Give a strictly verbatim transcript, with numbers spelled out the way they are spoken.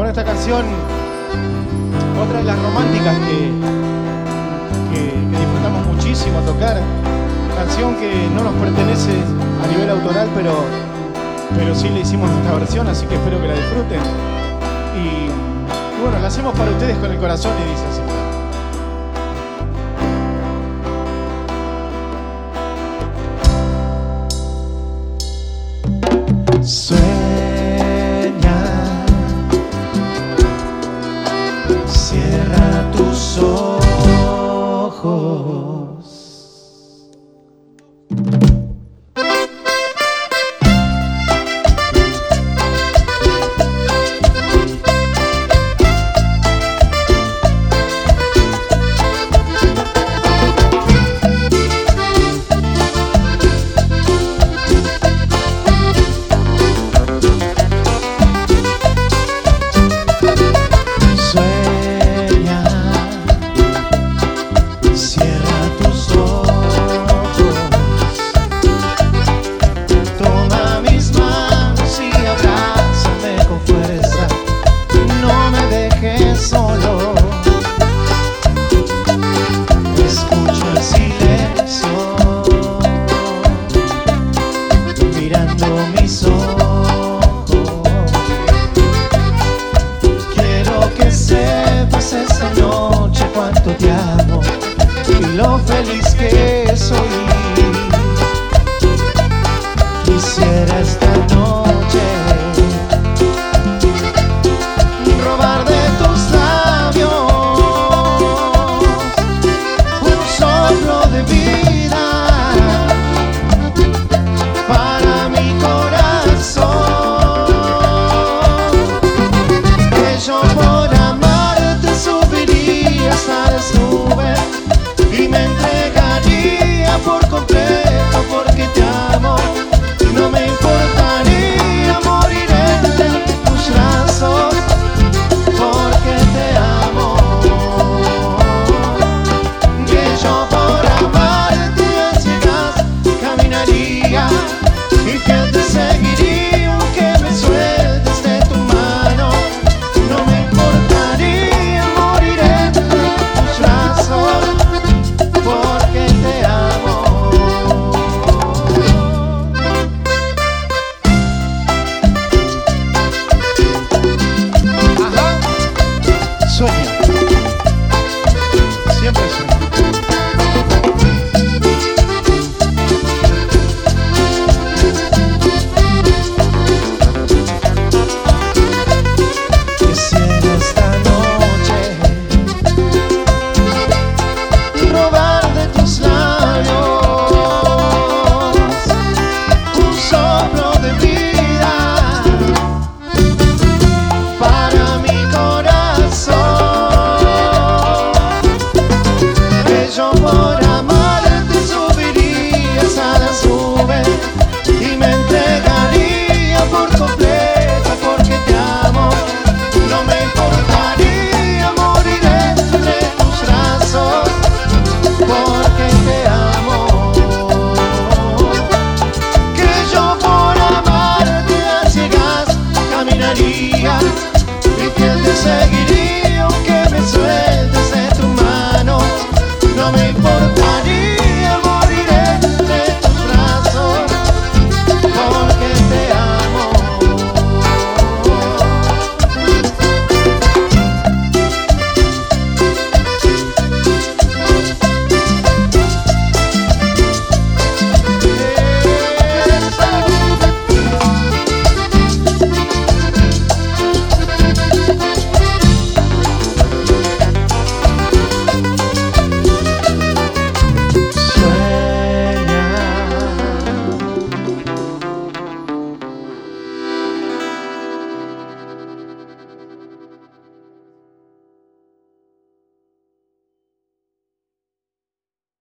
Bueno, esta canción, otra de las románticas que, que, que disfrutamos muchísimo tocar. Canción que no nos pertenece a nivel autoral, pero, pero sí le hicimos esta versión, así que espero que la disfruten. Y, y bueno, la hacemos para ustedes con el corazón y dice así. Sueña, cierra tus ojos. Solo escucho el silencio mirando mis ojos. Quiero que sepas esta noche cuánto te amo y lo feliz que soy. Quisiera estar